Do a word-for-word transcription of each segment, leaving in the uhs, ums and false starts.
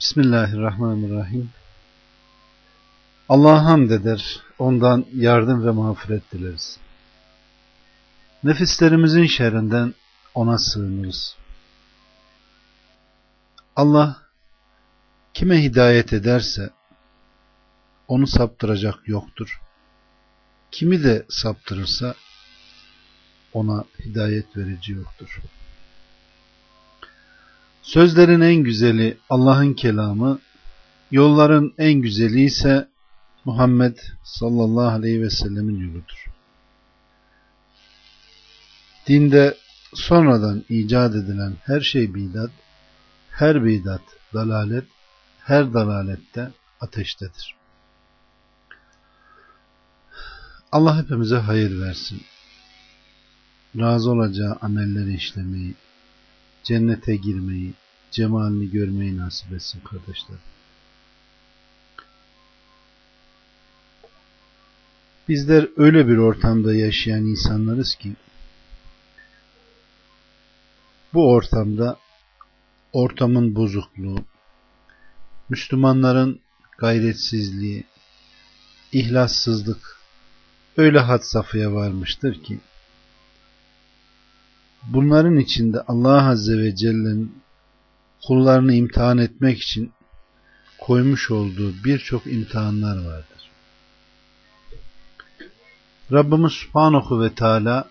Bismillahirrahmanirrahim. Allah'a hamd eder, ondan yardım ve mağfiret dileriz. Nefislerimizin şerrinden ona sığınırız. Allah kime hidayet ederse onu saptıracak yoktur. Kimi de saptırırsa ona hidayet verici yoktur. Sözlerin en güzeli Allah'ın kelamı, yolların en güzeli ise Muhammed sallallahu aleyhi ve sellemin yoludur. Dinde sonradan icat edilen her şey bidat, her bidat dalalet, her dalalette ateştedir. Allah hepimize hayır versin. Razı olacağı amelleri işlemeyi, cennete girmeyi, cemalini görmeyi nasip etsin kardeşler. Bizler öyle bir ortamda yaşayan insanlarız ki bu ortamda ortamın bozukluğu, Müslümanların gayretsizliği, ihlassızlık öyle had safhaya varmıştır ki bunların içinde Allah Azze ve Celle'nin kullarını imtihan etmek için koymuş olduğu birçok imtihanlar vardır. Rabbimiz Subhanahu ve Teala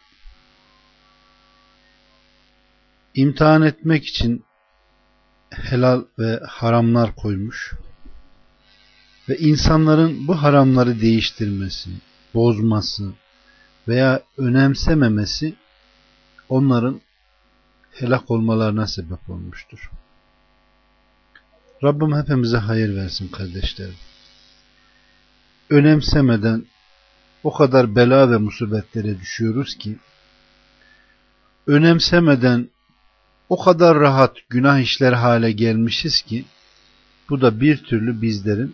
imtihan etmek için helal ve haramlar koymuş ve insanların bu haramları değiştirmesi, bozması veya önemsememesi onların helak olmalarına sebep olmuştur. Rabbim hepimize hayır versin kardeşlerim. Önemsemeden o kadar bela ve musibetlere düşüyoruz ki, önemsemeden o kadar rahat günah işler hale gelmişiz ki, bu da bir türlü bizlerin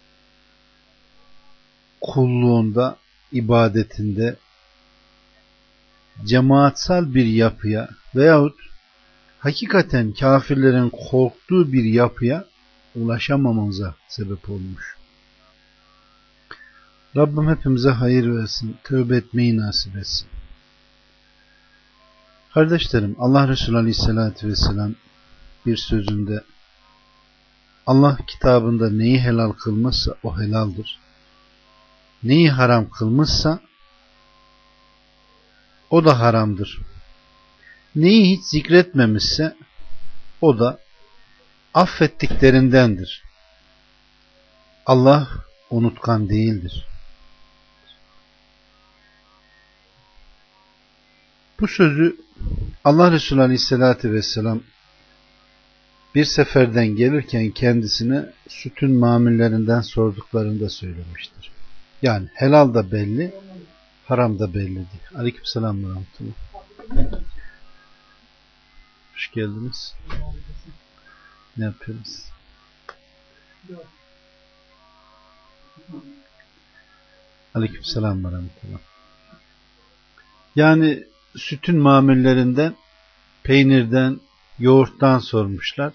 kulluğunda, ibadetinde, cemaatsal bir yapıya veyahut hakikaten kafirlerin korktuğu bir yapıya ulaşamamamıza sebep olmuş. Rabbim hepimize hayır versin, tövbe etmeyi nasip etsin. Kardeşlerim, Allah Resulü Aleyhisselatü Vesselam bir sözünde Allah kitabında neyi helal kılmışsa o helaldir. Neyi haram kılmışsa o da haramdır. Neyi hiç zikretmemişse o da affettiklerindendir. Allah unutkan değildir. Bu sözü Allah Resulü Aleyhisselatü Vesselam bir seferden gelirken kendisine sütün mamullerinden sorduklarında söylemiştir. Yani helal da belli, haram da bellidir. Aleykümselam ve rahmetullah. Hoş geldiniz. Ne yapıyoruz? Aleykümselam ve rahmetullah. Yani sütün mamullerinden, peynirden, yoğurttan sormuşlar.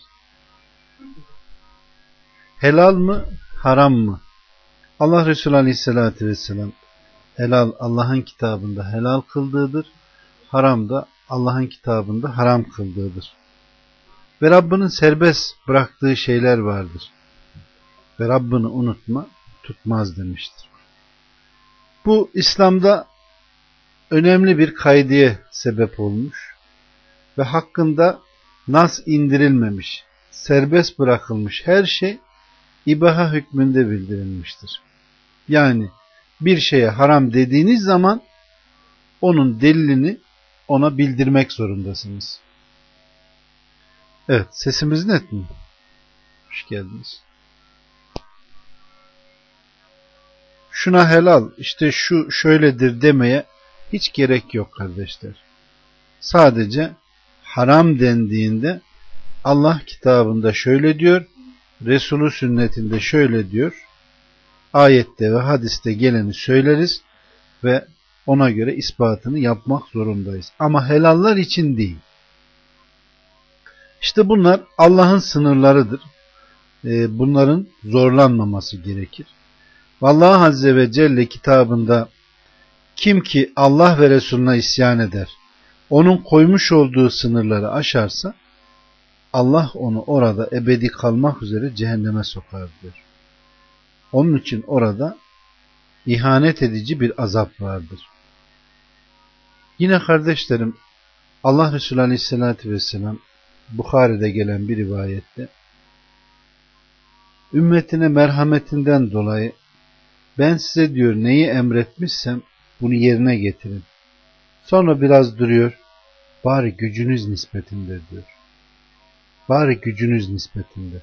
Helal mı, haram mı? Allah Resulü Aleyhisselatü Vesselam helal Allah'ın kitabında helal kıldığıdır, haram da Allah'ın kitabında haram kıldığıdır. Ve Rabbinin serbest bıraktığı şeyler vardır. Ve Rabbini unutma, tutmaz demiştir. Bu İslam'da önemli bir kaideye sebep olmuş ve hakkında nas indirilmemiş, serbest bırakılmış her şey ibaha hükmünde bildirilmiştir. Yani bir şeye haram dediğiniz zaman onun delilini ona bildirmek zorundasınız. Evet, sesimiz net mi? Hoş geldiniz. Şuna helal, işte şu şöyledir demeye hiç gerek yok kardeşler. Sadece haram dendiğinde Allah kitabında şöyle diyor, Resulü sünnetinde şöyle diyor, ayette ve hadiste geleni söyleriz ve ona göre ispatını yapmak zorundayız. Ama helallar için değil. İşte bunlar Allah'ın sınırlarıdır. e, bunların zorlanmaması gerekir. Vallahi Azze ve Celle kitabında kim ki Allah ve Resulüne isyan eder, onun koymuş olduğu sınırları aşarsa Allah onu orada ebedi kalmak üzere cehenneme sokar diyor. Onun için orada ihanet edici bir azap vardır. Yine kardeşlerim, Allah Resulü Aleyhisselatü Vesselam Bukhari'de gelen bir rivayette ümmetine merhametinden dolayı ben size diyor neyi emretmişsem bunu yerine getirin. Sonra biraz duruyor. Bari gücünüz nispetinde diyor. Bari gücünüz nispetinde.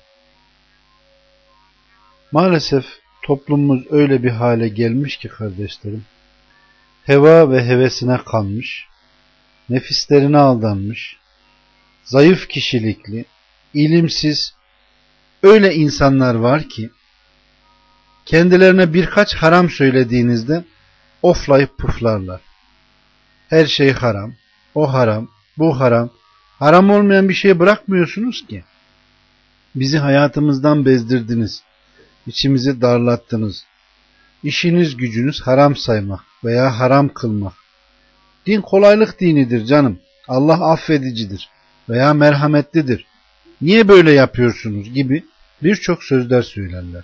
Maalesef toplumumuz öyle bir hale gelmiş ki kardeşlerim, heva ve hevesine kalmış, nefislerine aldanmış, zayıf kişilikli, ilimsiz öyle insanlar var ki kendilerine birkaç haram söylediğinizde oflayıp puflarlar. Her şey haram, o haram, bu haram. Haram olmayan bir şey bırakmıyorsunuz ki. Bizi hayatımızdan bezdirdiniz. İçimizi darlattınız. İşiniz gücünüz haram saymak veya haram kılmak. Din kolaylık dinidir canım. Allah affedicidir veya merhametlidir. Niye böyle yapıyorsunuz gibi birçok sözler söylerler.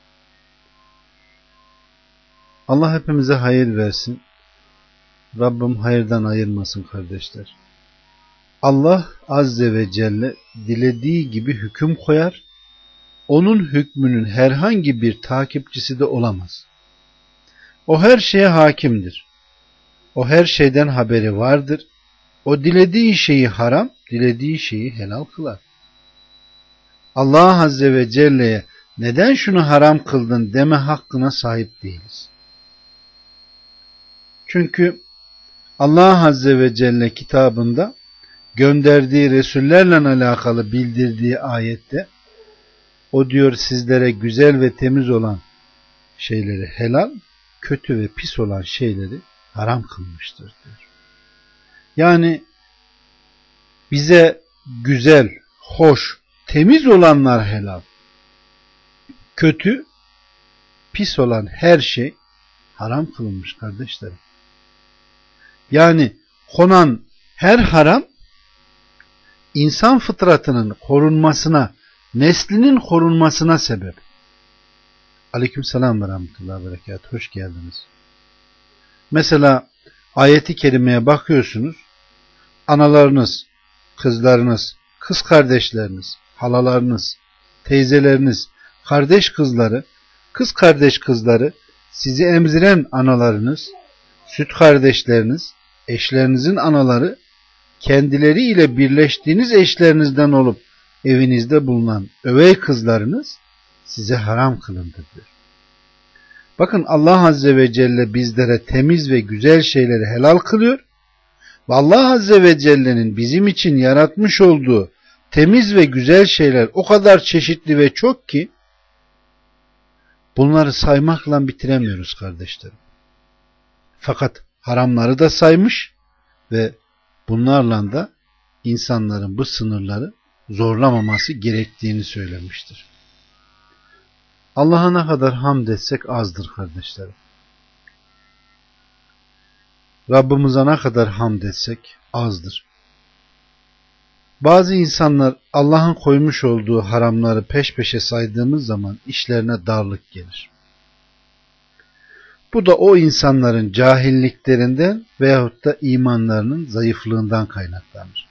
Allah hepimize hayır versin. Rabbim hayırdan ayırmasın kardeşler. Allah Azze ve Celle dilediği gibi hüküm koyar. Onun hükmünün herhangi bir takipçisi de olamaz. O her şeye hakimdir. O her şeyden haberi vardır. O dilediği şeyi haram, dilediği şeyi helal kılar. Allah Azze ve Celle'ye neden şunu haram kıldın deme hakkına sahip değiliz. Çünkü Allah Azze ve Celle kitabında gönderdiği Resullerle alakalı bildirdiği ayette o diyor sizlere güzel ve temiz olan şeyleri helal, kötü ve pis olan şeyleri haram kılmıştır diyor. Yani bize güzel, hoş, temiz olanlar helal, kötü, pis olan her şey haram kılınmış kardeşlerim. Yani konan her haram insan fıtratının korunmasına, neslinin korunmasına sebep. Aleykümselam ve rahmetullahi ve berekatuhu. Hoş geldiniz. Mesela ayeti kerimeye bakıyorsunuz. Analarınız, kızlarınız, kız kardeşleriniz, halalarınız, teyzeleriniz, kardeş kızları, kız kardeş kızları, sizi emziren analarınız, süt kardeşleriniz, eşlerinizin anaları, kendileriyle birleştiğiniz eşlerinizden olup evinizde bulunan övey kızlarınız size haram kılındı diyor. Bakın Allah Azze ve Celle bizlere temiz ve güzel şeyleri helal kılıyor. Ve Allah Azze ve Celle'nin bizim için yaratmış olduğu temiz ve güzel şeyler o kadar çeşitli ve çok ki bunları saymakla bitiremiyoruz kardeşlerim. Fakat haramları da saymış ve bunlarla da insanların bu sınırları zorlamaması gerektiğini söylemiştir. Allah'a ne kadar hamd etsek azdır kardeşlerim. Rabbimize ne kadar hamd etsek azdır. Bazı insanlar Allah'ın koymuş olduğu haramları peş peşe saydığımız zaman işlerine darlık gelir. Bu da o insanların cahilliklerinden veyahut da imanlarının zayıflığından kaynaklanır.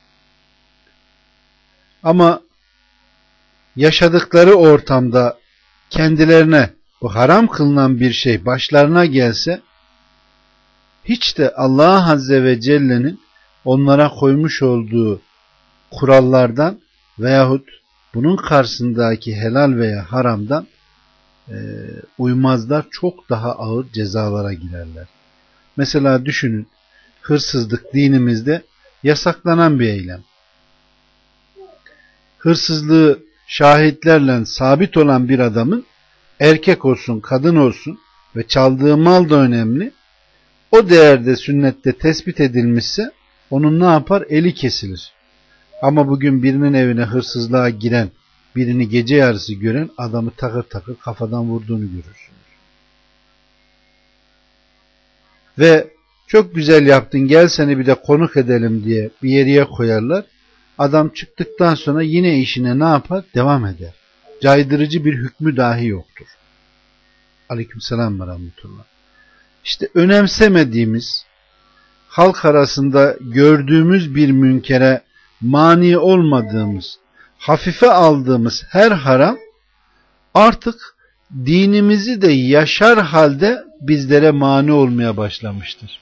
Ama yaşadıkları ortamda kendilerine bu haram kılınan bir şey başlarına gelse, hiç de Allah Azze ve Celle'nin onlara koymuş olduğu kurallardan veyahut bunun karşısındaki helal veya haramdan e, uymazlar, çok daha ağır cezalara girerler. Mesela düşünün, hırsızlık dinimizde yasaklanan bir eylem. Hırsızlığı şahitlerle sabit olan bir adamın, erkek olsun kadın olsun ve çaldığı mal da önemli, o değerde sünnette tespit edilmişse onun ne yapar? Eli kesilir. Ama bugün birinin evine hırsızlığa giren birini gece yarısı gören adamı takır takır kafadan vurduğunu görürsünüz. Ve çok güzel yaptın, gel seni bir de konuk edelim diye bir yere koyarlar. Adam çıktıktan sonra yine işine ne yapar? Devam eder. Caydırıcı bir hükmü dahi yoktur. Aleykümselam ve rahmetullah. İşte önemsemediğimiz, halk arasında gördüğümüz bir münkere mani olmadığımız, hafife aldığımız her haram artık dinimizi de yaşar halde bizlere mani olmaya başlamıştır.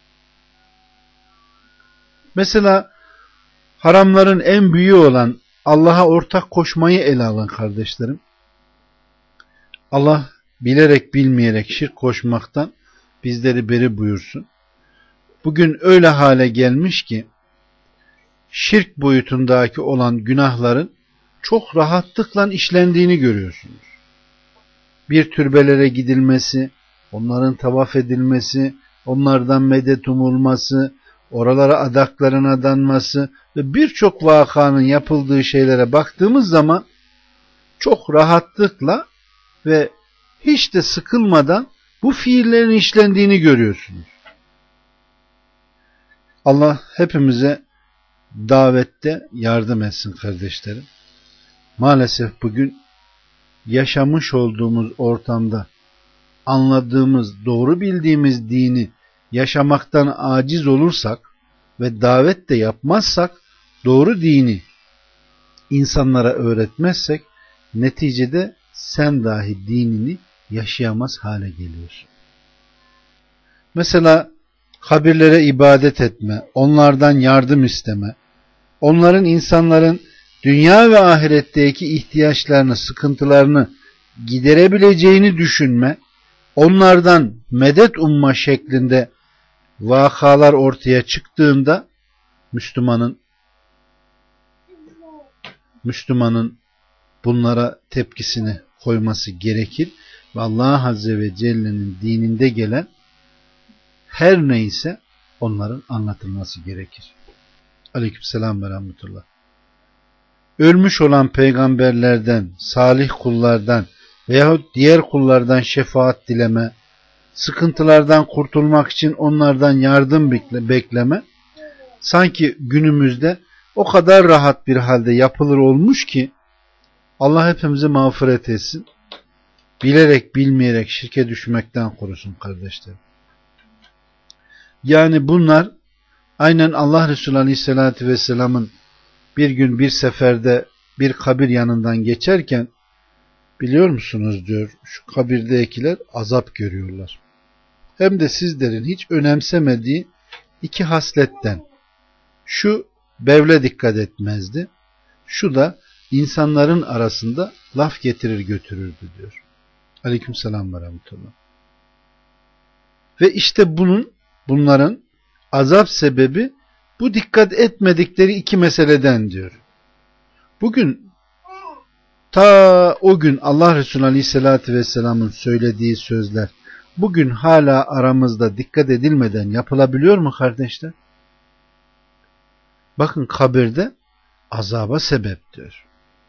Mesela haramların en büyüğü olan Allah'a ortak koşmayı ele alın kardeşlerim. Allah bilerek bilmeyerek şirk koşmaktan bizleri beri buyursun. Bugün öyle hale gelmiş ki şirk boyutundaki olan günahların çok rahatlıkla işlendiğini görüyorsunuz. Bir türbelere gidilmesi, onların tavaf edilmesi, onlardan medet umulması, oralara adakların adanması ve birçok vakanın yapıldığı şeylere baktığımız zaman çok rahatlıkla ve hiç de sıkılmadan bu fiillerin işlendiğini görüyorsunuz. Allah hepimize davette yardım etsin kardeşlerim. Maalesef bugün yaşamış olduğumuz ortamda anladığımız, doğru bildiğimiz dini yaşamaktan aciz olursak ve davet de yapmazsak, doğru dini insanlara öğretmezsek, neticede sen dahi dinini yaşayamaz hale geliyorsun. Mesela kabirlere ibadet etme, onlardan yardım isteme, onların insanların dünya ve ahiretteki ihtiyaçlarını, sıkıntılarını giderebileceğini düşünme, onlardan medet umma şeklinde vakalar ortaya çıktığında Müslümanın Müslümanın bunlara tepkisini koyması gerekir ve Allah Azze ve Celle'nin dininde gelen her neyse onların anlatılması gerekir. Aleykümselam ve rahmetullah. Ölmüş olan peygamberlerden, salih kullardan veyahut diğer kullardan şefaat dileme, sıkıntılardan kurtulmak için onlardan yardım bekleme, sanki günümüzde o kadar rahat bir halde yapılır olmuş ki Allah hepimizi mağfiret etsin. Bilerek bilmeyerek şirke düşmekten korusun kardeşlerim. Yani bunlar aynen Allah Resulü Aleyhisselatü Vesselam'ın bir gün bir seferde bir kabir yanından geçerken, biliyor musunuz diyor, şu kabirdekiler azap görüyorlar. Hem de sizlerin hiç önemsemediği iki hasletten. Şu bevle dikkat etmezdi. Şu da insanların arasında laf getirir götürürdü diyor. Aleykümselam ve rahmetullah. Ve işte bunun, bunların azap sebebi bu dikkat etmedikleri iki meseleden diyor. Bugün ta o gün Allah Resulü Aleyhisselatü Vesselam'ın söylediği sözler bugün hala aramızda dikkat edilmeden yapılabiliyor mu kardeşler? Bakın kabirde azaba sebep diyor.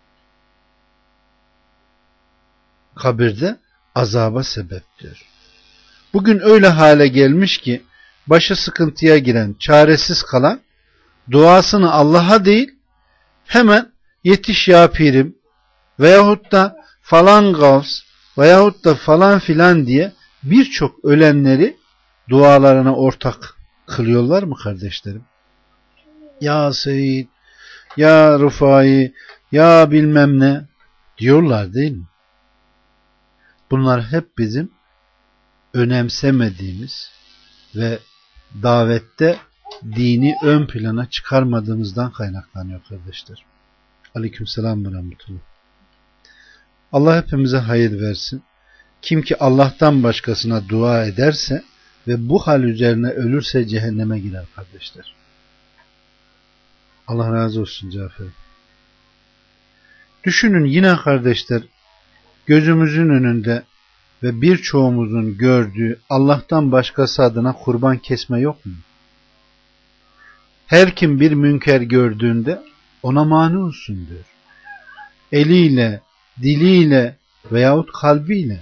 Kabirde azaba sebep diyor. Bugün öyle hale gelmiş ki başı sıkıntıya giren, çaresiz kalan duasını Allah'a değil hemen yetiş ya pirim veyahut da falan gavs veyahut da falan filan diye birçok ölenleri dualarına ortak kılıyorlar mı kardeşlerim? Ya Seyyid, ya Rufai, ya bilmem ne diyorlar değil mi? Bunlar hep bizim önemsemediğimiz ve davette dini ön plana çıkarmadığımızdan kaynaklanıyor kardeşler. Aleykümselam ve rahmetullah. Allah hepimize hayır versin. Kim ki Allah'tan başkasına dua ederse ve bu hal üzerine ölürse cehenneme girer kardeşler. Allah razı olsun Cafer. Düşünün yine kardeşler, gözümüzün önünde ve birçoğumuzun gördüğü Allah'tan başkası adına kurban kesme yok mu? Her kim bir münker gördüğünde ona mani olsun diyor. eliyle, diliyle veyahut kalbiyle.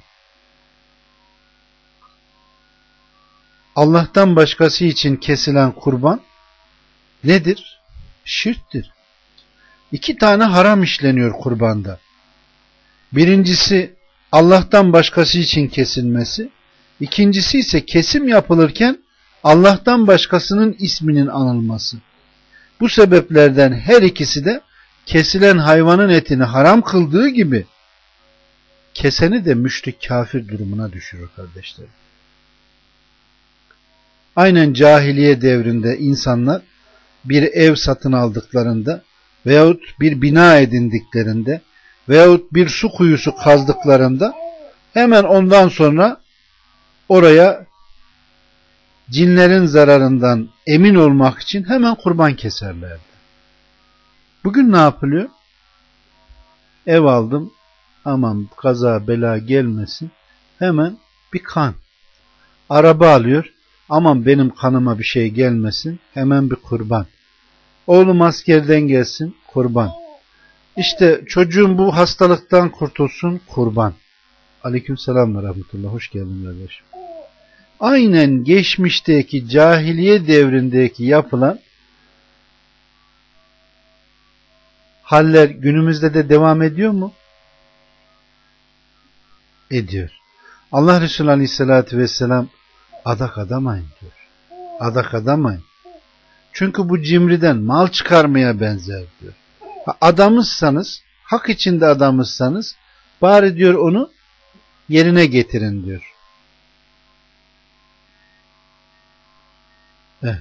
Allah'tan başkası için kesilen kurban nedir? Şirktir. İki tane haram işleniyor kurbanda. Birincisi Allah'tan başkası için kesilmesi. İkincisi ise kesim yapılırken Allah'tan başkasının isminin anılması. Bu sebeplerden her ikisi de kesilen hayvanın etini haram kıldığı gibi keseni de müşrik kafir durumuna düşürür kardeşlerim. Aynen cahiliye devrinde insanlar bir ev satın aldıklarında veyahut bir bina edindiklerinde veyahut bir su kuyusu kazdıklarında hemen ondan sonra oraya cinlerin zararından emin olmak için hemen kurban keserlerdi. Bugün ne yapılıyor? Ev aldım, aman kaza bela gelmesin, hemen bir kan. Araba alıyor, aman benim kanıma bir şey gelmesin, hemen bir kurban. Oğlum askerden gelsin, kurban. İşte çocuğum bu hastalıktan kurtulsun, kurban. Aleykümselam ve rahmetullah, hoş geldin kardeşim. Aynen geçmişteki cahiliye devrindeki yapılan haller günümüzde de devam ediyor mu? Ediyor. Allah Resulü Aleyhisselatü Vesselam adak adamayın diyor. Adak adamayın. Çünkü bu cimriden mal çıkarmaya benzer diyor. Adamızsanız, hak içinde adamızsanız bari diyor onu yerine getirin diyor. Evet.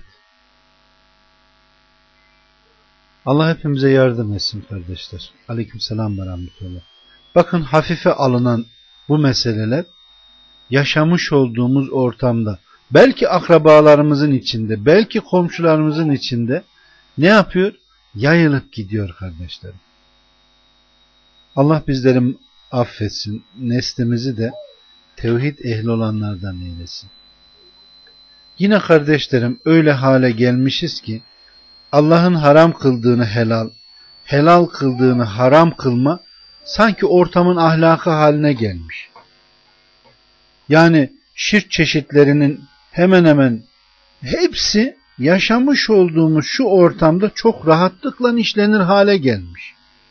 Allah hepimize yardım etsin kardeşler. Aleykümselam ve rahmetullah. Bakın hafife alınan bu meseleler yaşamış olduğumuz ortamda belki akrabalarımızın içinde, belki komşularımızın içinde ne yapıyor? Yayılıp gidiyor kardeşlerim. Allah bizleri affetsin. Neslimizi de tevhid ehli olanlardan eylesin. Yine kardeşlerim öyle hale gelmişiz ki Allah'ın haram kıldığını helal, helal kıldığını haram kılma sanki ortamın ahlakı haline gelmiş. Yani şirk çeşitlerinin hemen hemen hepsi yaşamış olduğumuz şu ortamda çok rahatlıkla işlenir hale gelmiş.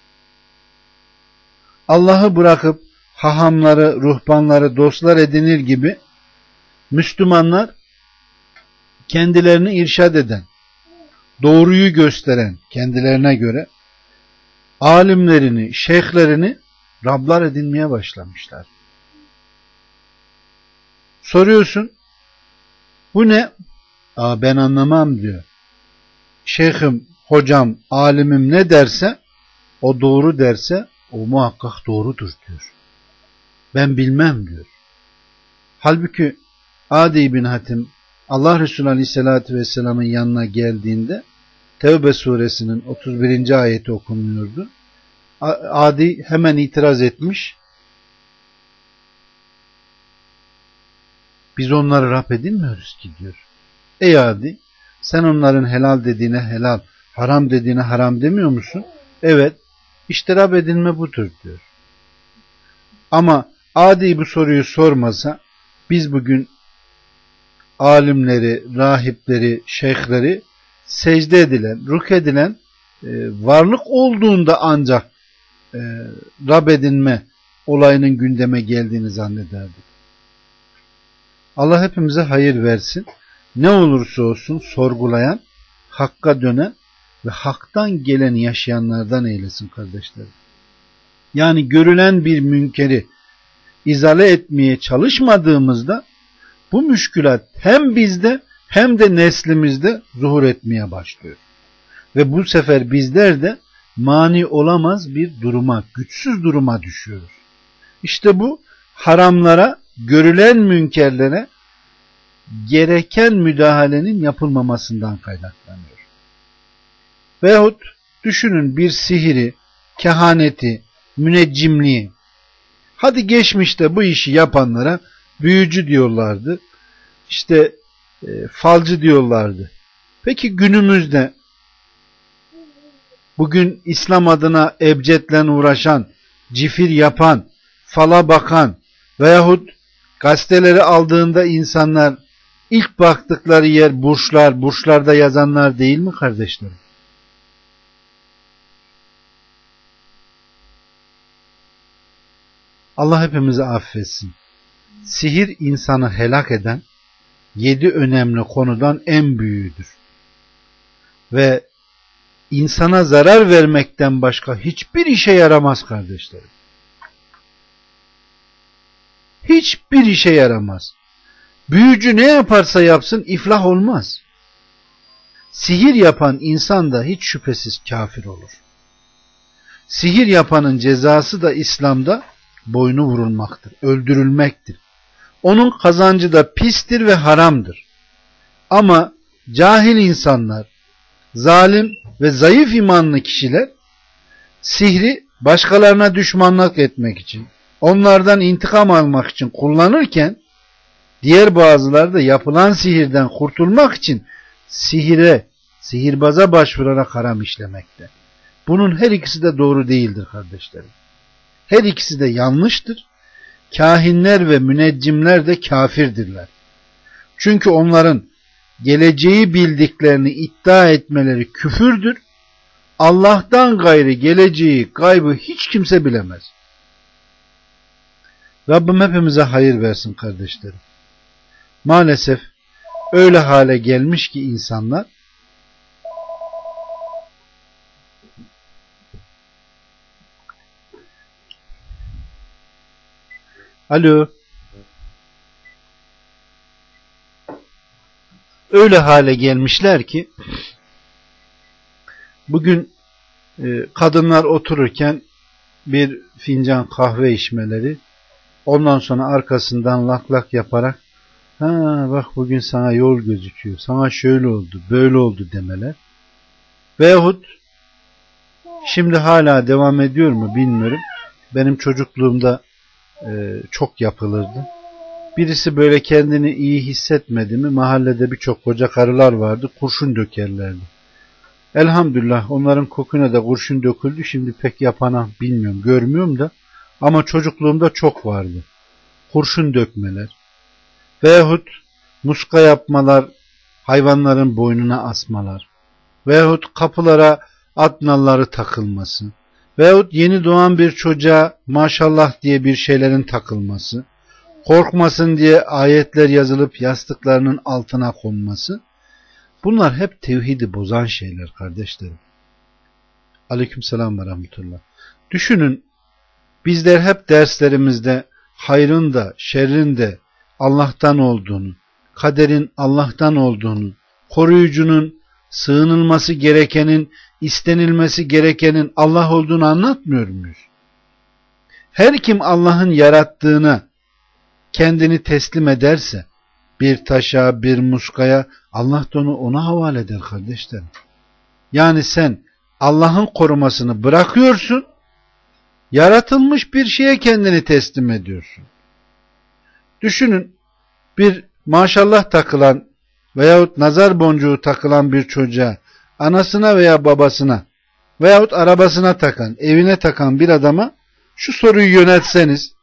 Allah'ı bırakıp hahamları, ruhbanları dostlar edinir gibi Müslümanlar kendilerini irşad eden, doğruyu gösteren kendilerine göre alimlerini, şeyhlerini Rablar edinmeye başlamışlar. Soruyorsun, bu ne? Aa, ben anlamam diyor. Şeyhim, hocam, alimim ne derse, o doğru derse, o muhakkak doğrudur diyor. Ben bilmem diyor. Halbuki Adi bin Hatim Allah Resulü Aleyhisselatü Vesselam'ın yanına geldiğinde Tevbe suresinin otuz birinci ayeti okunuyordu. Adi hemen itiraz etmiş. Biz onları Rab edinmiyoruz ki diyor. Ey Adi, sen onların helal dediğine helal, haram dediğine haram demiyor musun? Evet, işte Rab edinme budur diyor. Ama Adi bu soruyu sormasa biz bugün alimleri, rahipleri, şeyhleri secde edilen, ruk edilen e, varlık olduğunda ancak e, Rab edinme olayının gündeme geldiğini zannederdik. Allah hepimize hayır versin. Ne olursa olsun sorgulayan, hakka dönen ve haktan geleni yaşayanlardan eylesin kardeşlerim. Yani görülen bir münkeri izale etmeye çalışmadığımızda bu müşkülat hem bizde hem de neslimizde zuhur etmeye başlıyor. Ve bu sefer bizler de mani olamaz bir duruma, güçsüz duruma düşüyoruz. İşte bu haramlara, görülen münkerlere gereken müdahalenin yapılmamasından kaynaklanıyor. Veyahut düşünün bir sihiri, kehaneti, müneccimliği. Hadi geçmişte bu işi yapanlara büyücü diyorlardı. İşte e, falcı diyorlardı. Peki günümüzde bugün İslam adına ebcedle uğraşan, cifir yapan, fala bakan veyahut gazeteleri aldığında insanlar ilk baktıkları yer burçlar, burçlarda yazanlar değil mi kardeşlerim? Allah hepimizi affetsin. Sihir insanı helak eden yedi önemli konudan en büyüğüdür. Ve insana zarar vermekten başka hiçbir işe yaramaz kardeşlerim. Hiçbir işe yaramaz. Büyücü ne yaparsa yapsın iflah olmaz. Sihir yapan insan da hiç şüphesiz kafir olur. Sihir yapanın cezası da İslam'da boynu vurulmaktır, öldürülmektir. Onun kazancı da pistir ve haramdır. Ama cahil insanlar, zalim ve zayıf imanlı kişiler sihri başkalarına düşmanlık etmek için, onlardan intikam almak için kullanırken, diğer bazıları da yapılan sihirden kurtulmak için sihire, sihirbaza başvurarak haram işlemekte. Bunun her ikisi de doğru değildir kardeşlerim. Her ikisi de yanlıştır. Kahinler ve müneccimler de kafirdirler. Çünkü onların geleceği bildiklerini iddia etmeleri küfürdür. Allah'tan gayrı geleceği, gaybı hiç kimse bilemez. Rabbim hepimize hayır versin kardeşlerim. Maalesef öyle hale gelmiş ki insanlar Alo öyle hale gelmişler ki bugün e, kadınlar otururken bir fincan kahve içmeleri, ondan sonra arkasından lak lak yaparak ha bak bugün sana yol gözüküyor, sana şöyle oldu, böyle oldu demeler. Veyahut şimdi hala devam ediyor mu bilmiyorum. Benim çocukluğumda e, çok yapılırdı. Birisi böyle kendini iyi hissetmedi mi mahallede birçok koca karılar vardı, kurşun dökerlerdi. Elhamdülillah onların kokuna da kurşun döküldü. Şimdi pek yapana bilmiyorum, görmüyorum da ama çocukluğumda çok vardı. Kurşun dökmeler veyahut muska yapmalar, hayvanların boynuna asmalar veyahut kapılara at nalları takılması veyahut yeni doğan bir çocuğa maşallah diye bir şeylerin takılması, korkmasın diye ayetler yazılıp yastıklarının altına konması, bunlar hep tevhidi bozan şeyler kardeşlerim. Aleykümselam ve rahmetullah. Düşünün, bizler hep derslerimizde hayrın da şerrin de Allah'tan olduğunu, kaderin Allah'tan olduğunu, koruyucunun, sığınılması gerekenin, istenilmesi gerekenin Allah olduğunu anlatmıyor muyuz? Her kim Allah'ın yarattığına kendini teslim ederse, bir taşa, bir muskaya, Allah da onu ona havale eder kardeşlerim. Yani sen Allah'ın korumasını bırakıyorsun, yaratılmış bir şeye kendini teslim ediyorsun. Düşünün, bir maşallah takılan veyahut nazar boncuğu takılan bir çocuğa, anasına veya babasına veyahut arabasına takan, evine takan bir adama şu soruyu yöneltseniz,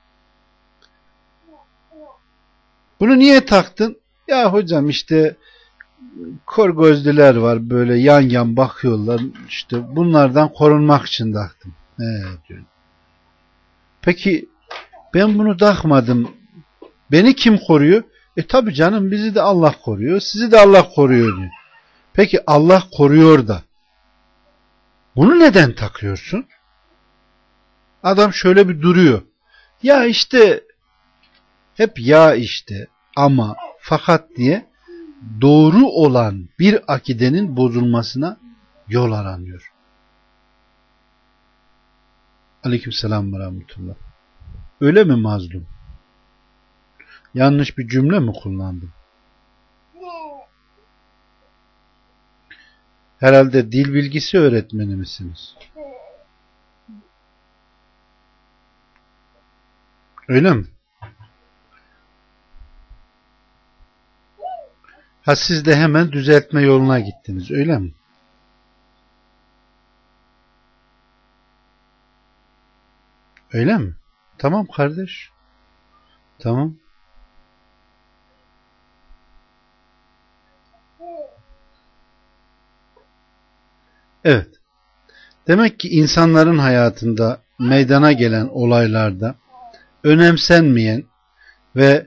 bunu niye taktın? Ya hocam işte kor gözlüler var, böyle yan yan bakıyorlar, işte bunlardan korunmak için taktım. He, diyor. Peki ben bunu takmadım, beni kim koruyor? E tabi canım, bizi de Allah koruyor, sizi de Allah koruyor diyor. Peki Allah koruyor da bunu neden takıyorsun? Adam şöyle bir duruyor. Ya işte hep ya işte ama fakat diye doğru olan bir akidenin bozulmasına yol aranıyor. Aleykümselam ve rahmetullah. Öyle mi mazlum? Yanlış bir cümle mi kullandım? Herhalde dil bilgisi öğretmeni misiniz? Öyle mi? Ha, siz de hemen düzeltme yoluna gittiniz, öyle mi? Öyle mi? Tamam kardeş. Tamam. Evet. Demek ki insanların hayatında meydana gelen olaylarda önemsenmeyen ve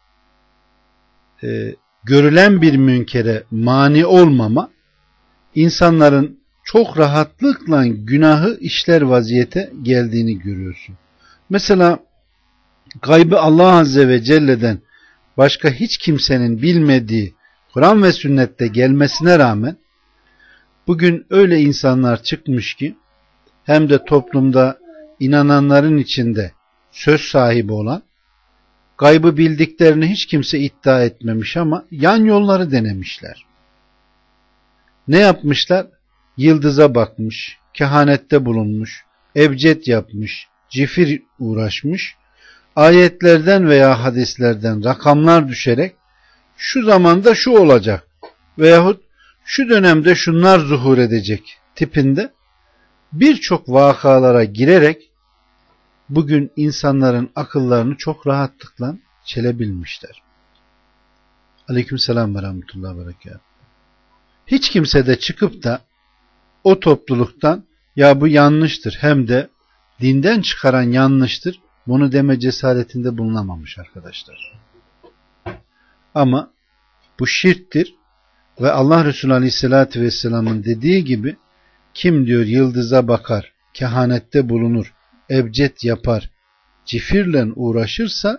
e, görülen bir münkere mani olmama, insanların çok rahatlıkla günahı işler vaziyete geldiğini görüyorsun. Mesela gaybı Allah Azze ve Celle'den başka hiç kimsenin bilmediği Kur'an ve sünnette gelmesine rağmen bugün öyle insanlar çıkmış ki hem de toplumda inananların içinde söz sahibi olan, gaybı bildiklerini hiç kimse iddia etmemiş ama yan yolları denemişler. Ne yapmışlar? Yıldıza bakmış, kehanette bulunmuş, ebced yapmış, cifir uğraşmış, ayetlerden veya hadislerden rakamlar düşerek şu zamanda şu olacak veyahut şu dönemde şunlar zuhur edecek tipinde birçok vakalara girerek bugün insanların akıllarını çok rahatlıkla çelebilmişler. Aleykümselam ve rahmetullahi ve berekatuhu. Hiç kimse de çıkıp da o topluluktan ya bu yanlıştır hem de dinden çıkaran yanlıştır bunu deme cesaretinde bulunamamış arkadaşlar. Ama bu şirktir ve Allah Resulü Aleyhisselatü Vesselam'ın dediği gibi kim diyor yıldıza bakar, kehanette bulunur, ebced yapar, cifirle uğraşırsa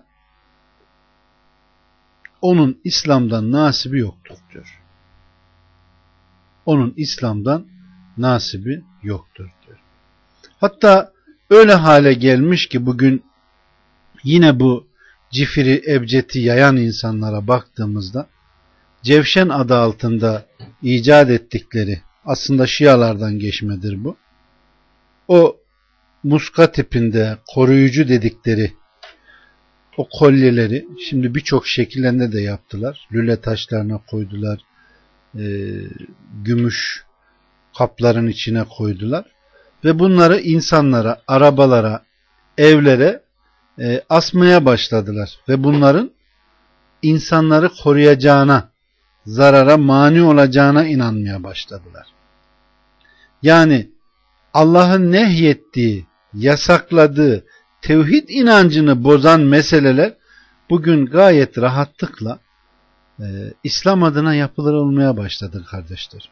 onun İslam'dan nasibi yoktur diyor. Onun İslam'dan nasibi yoktur diyor. Hatta öyle hale gelmiş ki bugün yine bu cifiri, ebcedi yayan insanlara baktığımızda Cevşen adı altında icat ettikleri, aslında Şialardan geçmedir bu. O muska tipinde koruyucu dedikleri o kolyeleri şimdi birçok şekillerinde de yaptılar. Lüle taşlarına koydular, e, gümüş kapların içine koydular ve bunları insanlara, arabalara, evlere e, asmaya başladılar ve bunların insanları koruyacağına, zarara mani olacağına inanmaya başladılar. Yani Allah'ın nehyettiği, yasakladığı, tevhid inancını bozan meseleler bugün gayet rahatlıkla e, İslam adına yapılır olmaya başladı kardeşler.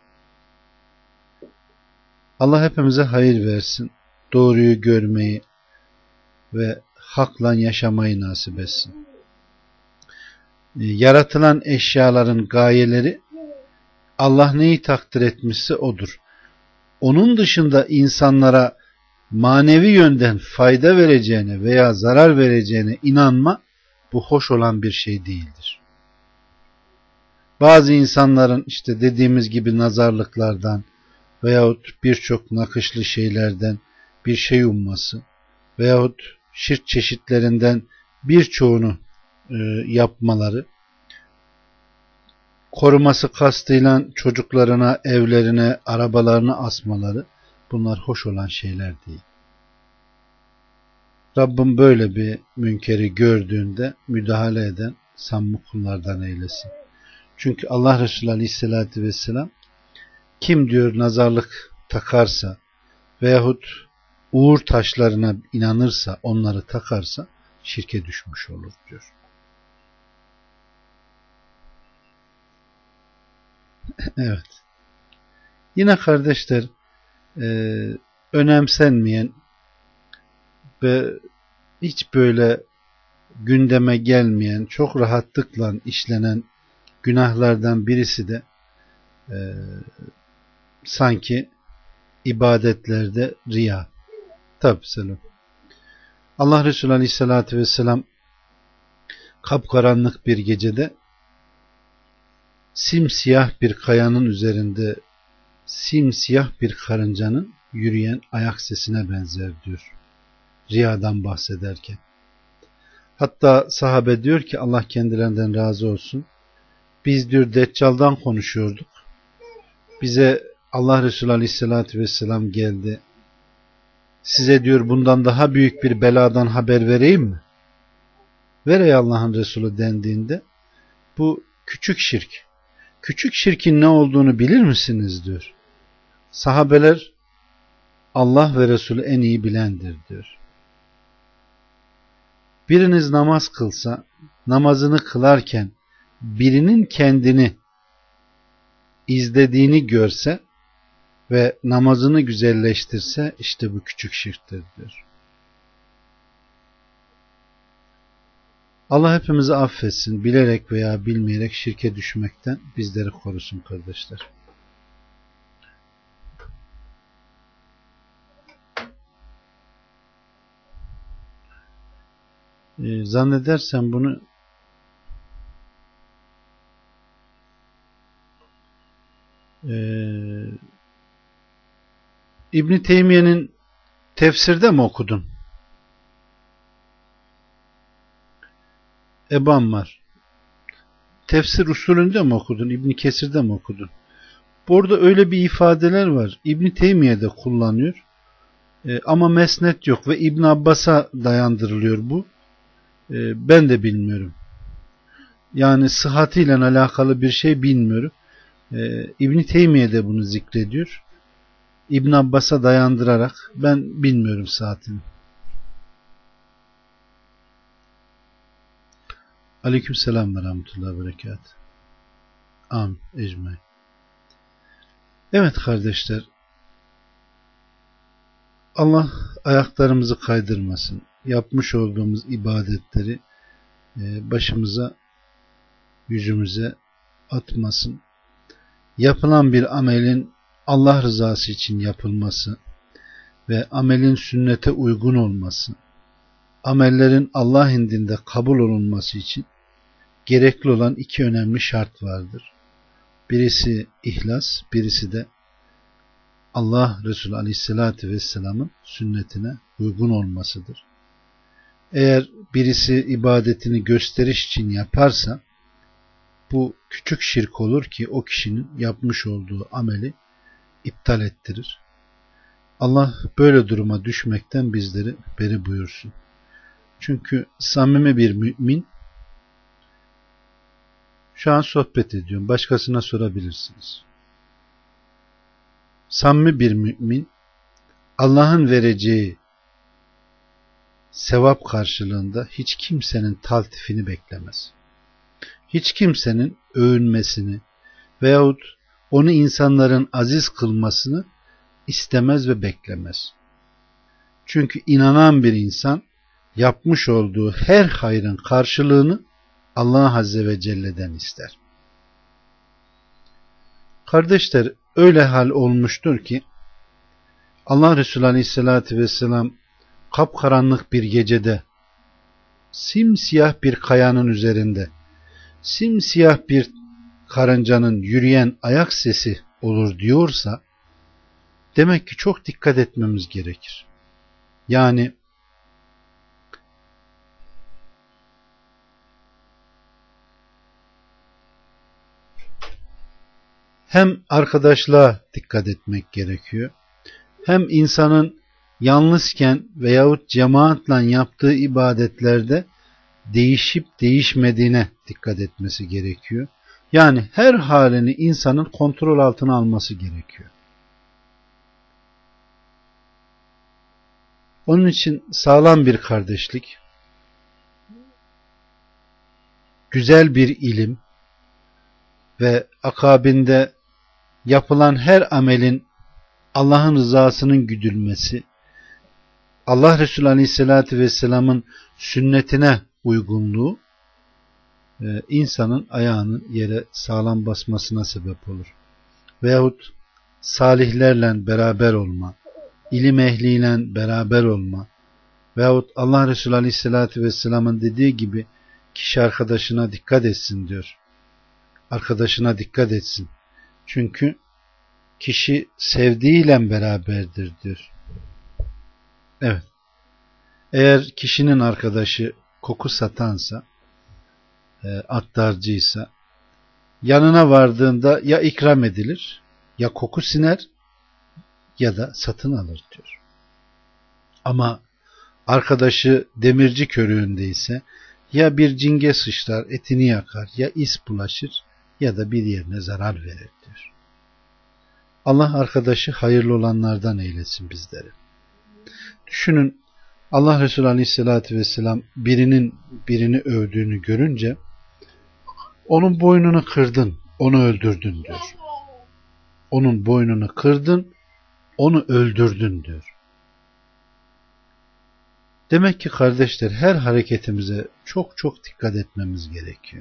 Allah hepimize hayır versin, doğruyu görmeyi ve hakla yaşamayı nasip etsin. E, yaratılan eşyaların gayeleri Allah neyi takdir etmişse odur. Onun dışında insanlara manevi yönden fayda vereceğine veya zarar vereceğine inanma bu hoş olan bir şey değildir. Bazı insanların işte dediğimiz gibi nazarlıklardan veyahut birçok nakışlı şeylerden bir şey umması veyahut şirk çeşitlerinden birçoğunu e, yapmaları, koruması kastıyla çocuklarına, evlerine, arabalarına asmaları bunlar hoş olan şeyler değil. Rabbim böyle bir münkeri gördüğünde müdahale eden samimi kullardan eylesin. Çünkü Allah Resulü Aleyhisselatü Vesselam kim diyor nazarlık takarsa veyahut uğur taşlarına inanırsa, onları takarsa şirke düşmüş olur diyor. Evet. Yine kardeşler e, önemsenmeyen ve hiç böyle gündeme gelmeyen, çok rahatlıkla işlenen günahlardan birisi de e, sanki ibadetlerde riya. Tabi selam. Allah Resulü Aleyhisselatü Vesselam kapkaranlık bir gecede simsiyah bir kayanın üzerinde simsiyah bir karıncanın yürüyen ayak sesine benzer diyor. Riyadan bahsederken. Hatta sahabe diyor ki Allah kendilerinden razı olsun. Biz diyor Deccal'dan konuşuyorduk. Bize Allah Resulü Aleyhisselatü Vesselam geldi. Size diyor bundan daha büyük bir beladan haber vereyim mi? Ver ey Allah'ın Resulü dendiğinde bu küçük şirk. Küçük şirkin ne olduğunu bilir misiniz diyor. Sahabeler Allah ve Resulü en iyi bilendir diyor. Biriniz namaz kılsa, namazını kılarken birinin kendini izlediğini görse ve namazını güzelleştirse işte bu küçük şirktir diyor. Allah hepimizi affetsin. Bilerek veya bilmeyerek şirke düşmekten bizleri korusun kardeşler. Ee, zannedersem bunu ee, İbn Teymiye'nin tefsirde mi okudun? Ebu Ammar. Tefsir usulünde mi okudun? İbn Kesir'de mi okudun? Burada öyle bir ifadeler var. İbn Teymiye'de kullanıyor. E, ama mesnet yok ve İbn Abbas'a dayandırılıyor bu. E, ben de bilmiyorum. Yani sıhhatiyle alakalı bir şey bilmiyorum. E, İbn Teymiye de bunu zikrediyor. İbn Abbas'a dayandırarak ben bilmiyorum saatini. Aleykümselam ve rahmetullahi ve berekatuhu. Amin. Ecmaîn. Evet kardeşler, Allah ayaklarımızı kaydırmasın. Yapmış olduğumuz ibadetleri başımıza, yüzümüze atmasın. Yapılan bir amelin Allah rızası için yapılması ve amelin sünnete uygun olması, amellerin Allah indinde kabul olunması için gerekli olan iki önemli şart vardır. Birisi ihlas, birisi de Allah Resulü Aleyhisselatü Vesselam'ın sünnetine uygun olmasıdır. Eğer birisi ibadetini gösteriş için yaparsa bu küçük şirk olur ki o kişinin yapmış olduğu ameli iptal ettirir. Allah böyle duruma düşmekten bizleri beri buyursun. Çünkü samimi bir mümin, şu an sohbet ediyorum, başkasına sorabilirsiniz. Samimi bir mümin Allah'ın vereceği sevap karşılığında hiç kimsenin taltifini beklemez. Hiç kimsenin övünmesini veyahut onu insanların aziz kılmasını istemez ve beklemez. Çünkü inanan bir insan yapmış olduğu her hayrın karşılığını Allah Azze ve Celle'den ister. Kardeşler, öyle hal olmuştur ki Allah Resulü Aleyhisselatü Vesselam kapkaranlık bir gecede simsiyah bir kayanın üzerinde simsiyah bir karıncanın yürüyen ayak sesi olur diyorsa demek ki çok dikkat etmemiz gerekir. Yani hem arkadaşlığa dikkat etmek gerekiyor, hem insanın yalnızken veyahut cemaatle yaptığı ibadetlerde değişip değişmediğine dikkat etmesi gerekiyor. Yani her halini insanın kontrol altına alması gerekiyor. Onun için sağlam bir kardeşlik, güzel bir ilim ve akabinde yapılan her amelin Allah'ın rızasının güdülmesi, Allah Resulü Aleyhisselatü Vesselam'ın sünnetine uygunluğu e, insanın ayağının yere sağlam basmasına sebep olur. Veyahut salihlerle beraber olma, ilim ehliyle beraber olma veyahut Allah Resulü Aleyhisselatü Vesselam'ın dediği gibi kişi arkadaşına dikkat etsin diyor. Arkadaşına dikkat etsin. Çünkü kişi sevdiğiyle beraberdir diyor. Evet. Eğer kişinin arkadaşı koku satansa, e, attarcıysa, yanına vardığında ya ikram edilir, ya koku siner ya da satın alır diyor. Ama arkadaşı demirci körüğündeyse ya bir cinge sıçrar, etini yakar, ya is bulaşır ya da bir yerine zarar verir diyor. Allah arkadaşı hayırlı olanlardan eylesin bizleri. Düşünün, Allah Resulü Aleyhisselatü Vesselam birinin birini övdüğünü görünce onun boynunu kırdın, onu öldürdün diyor. Onun boynunu kırdın, onu öldürdün diyor. Demek ki kardeşler, her hareketimize çok çok dikkat etmemiz gerekiyor.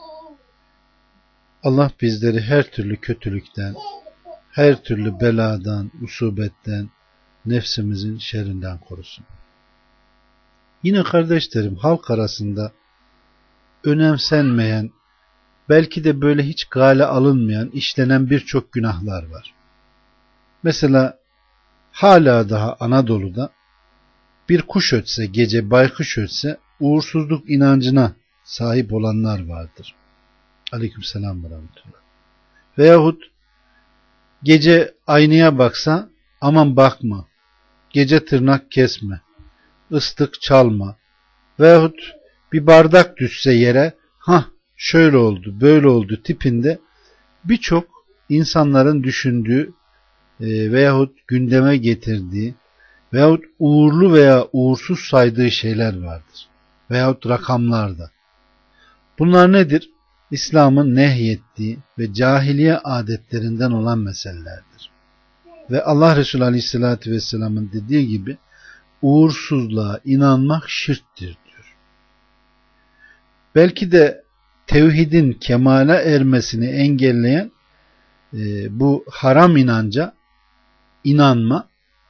Allah bizleri her türlü kötülükten, her türlü beladan, musibetten, nefsimizin şerrinden korusun. Yine kardeşlerim, halk arasında önemsenmeyen, belki de böyle hiç gale alınmayan, işlenen birçok günahlar var. Mesela hala daha Anadolu'da bir kuş ötse, gece baykuş ötse uğursuzluk inancına sahip olanlar vardır. Aleykümselam ve rahmetullah. Veyahut gece aynaya baksa aman bakma, gece tırnak kesme, ıslık çalma, veyahut bir bardak düşse yere, ha şöyle oldu, böyle oldu tipinde birçok insanların düşündüğü e, veyahut gündeme getirdiği veyahut uğurlu veya uğursuz saydığı şeyler vardır. Veyahut rakamlarda. Bunlar nedir? İslam'ın nehyettiği ve cahiliye adetlerinden olan meselelerdir. Ve Allah Resulü Aleyhisselatü Vesselam'ın dediği gibi uğursuzluğa inanmak şirktir diyor. Belki de tevhidin kemale ermesini engelleyen e, bu haram inanca inanma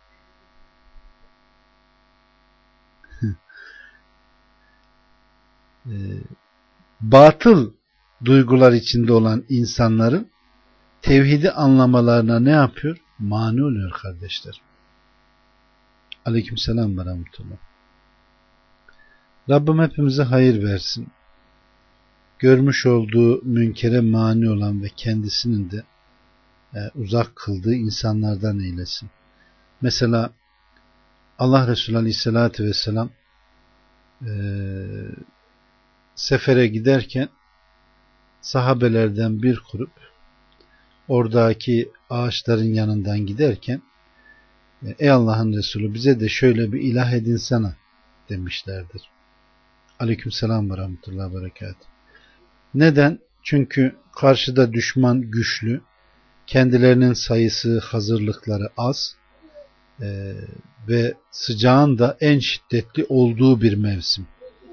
e, batıl duygular içinde olan insanların tevhidi anlamalarına ne yapıyor? Mani oluyor kardeşler. Aleykümselam ve rahmetullah. Rabbim hepimize hayır versin. Görmüş olduğu münkere mani olan ve kendisinin de e, uzak kıldığı insanlardan eylesin. Mesela Allah Resulü Aleyhisselatü Vesselam e, sefere giderken sahabelerden bir grup oradaki ağaçların yanından giderken ey Allah'ın Resulü bize de şöyle bir ilah edinsene demişlerdir. Aleykümselam ve rahmetullahi ve berekatuhu. Neden? Çünkü karşıda düşman güçlü, kendilerinin sayısı, hazırlıkları az e, ve sıcağın da en şiddetli olduğu bir mevsim.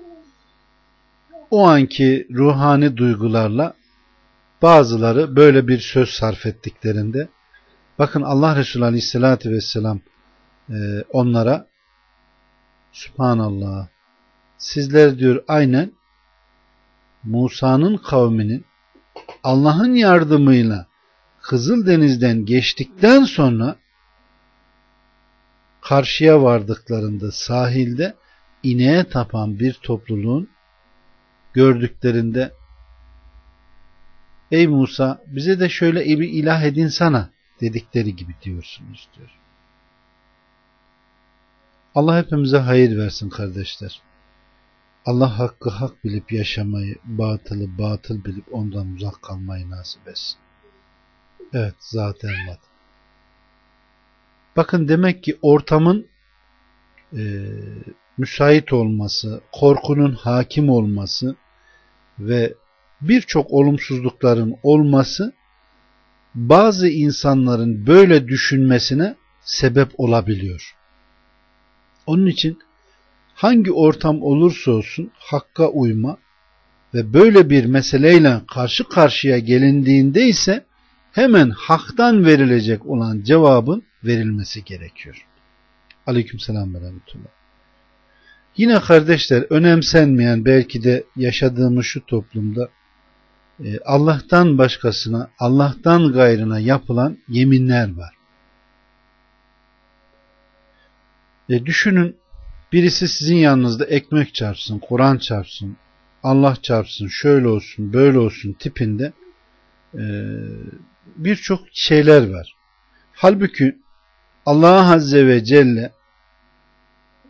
O anki ruhani duygularla bazıları böyle bir söz sarf ettiklerinde, bakın Allah Resulü Aleyhisselatü Vesselam e, onlara Subhanallah, sizler diyor aynen Musa'nın kavminin Allah'ın yardımıyla Kızıldeniz'den geçtikten sonra karşıya vardıklarında sahilde ineğe tapan bir topluluğun gördüklerinde ey Musa bize de şöyle bir ilah edinsana dedikleri gibi diyorsunuz diyor. Allah hepimize hayır versin kardeşler. Allah hakkı hak bilip yaşamayı, batılı batıl bilip ondan uzak kalmayı nasip etsin. Evet, zaten var. Bakın demek ki ortamın e, müsait olması, korkunun hakim olması ve birçok olumsuzlukların olması bazı insanların böyle düşünmesine sebep olabiliyor. Onun için hangi ortam olursa olsun hakka uyma ve böyle bir meseleyle karşı karşıya gelindiğinde ise hemen haktan verilecek olan cevabın verilmesi gerekiyor. Aleykümselam ve rahmetullah. Yine kardeşler önemsenmeyen belki de yaşadığımız şu toplumda Allah'tan başkasına, Allah'tan gayrına yapılan yeminler var. E düşünün, birisi sizin yanınızda ekmek çarpsın, Kur'an çarpsın, Allah çarpsın, şöyle olsun, böyle olsun tipinde e, birçok şeyler var. Halbuki Allah Azze ve Celle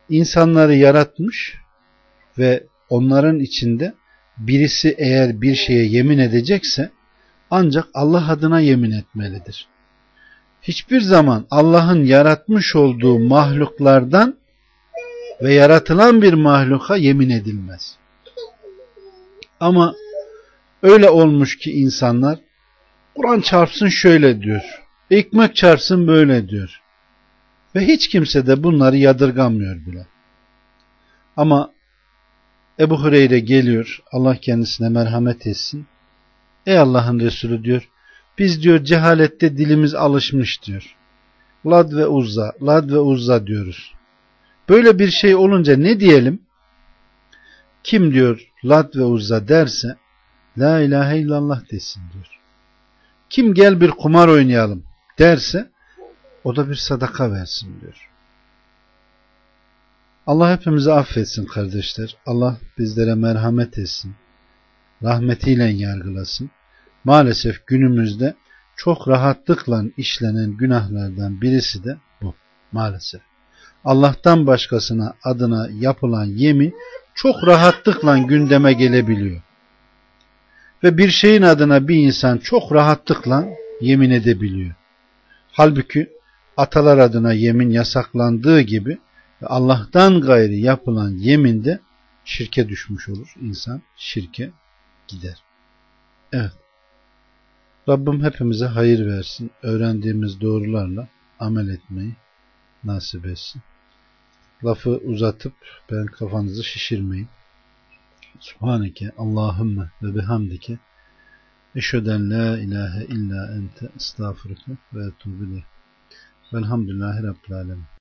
insanları yaratmış ve onların içinde birisi eğer bir şeye yemin edecekse ancak Allah adına yemin etmelidir. Hiçbir zaman Allah'ın yaratmış olduğu mahluklardan ve yaratılan bir mahluka yemin edilmez. Ama öyle olmuş ki insanlar Kur'an çarpsın şöyle diyor, ekmek çarpsın böyle diyor. Ve hiç kimse de bunları yadırgamıyor bile. Ama Ebu Hureyre geliyor, Allah kendisine merhamet etsin. Ey Allah'ın Resulü diyor, biz diyor cehalette dilimiz alışmış diyor. Lad ve Uzza, Lad ve Uzza diyoruz. Böyle bir şey olunca ne diyelim? Kim diyor Lad ve Uzza derse La ilahe illallah desin diyor. Kim gel bir kumar oynayalım derse o da bir sadaka versin diyor. Allah hepimizi affetsin kardeşler. Allah bizlere merhamet etsin. Rahmetiyle yargılasın. Maalesef günümüzde çok rahatlıkla işlenen günahlardan birisi de bu. Maalesef. Allah'tan başkasına adına yapılan yemin çok rahatlıkla gündeme gelebiliyor. Ve bir şeyin adına bir insan çok rahatlıkla yemin edebiliyor. Halbuki atalar adına yemin yasaklandığı gibi Allah'tan gayri yapılan yeminde şirke düşmüş olur. İnsan şirke gider. Evet. Rabbim hepimize hayır versin. Öğrendiğimiz doğrularla amel etmeyi nasip etsin. Lafı uzatıp ben kafanızı şişirmeyin. Subhaneke Allahümme ve bihamdike eşheden la ilahe illa ente estağfurullah ve etûbü ileyh. Velhamdülillahi Rabbil alemin.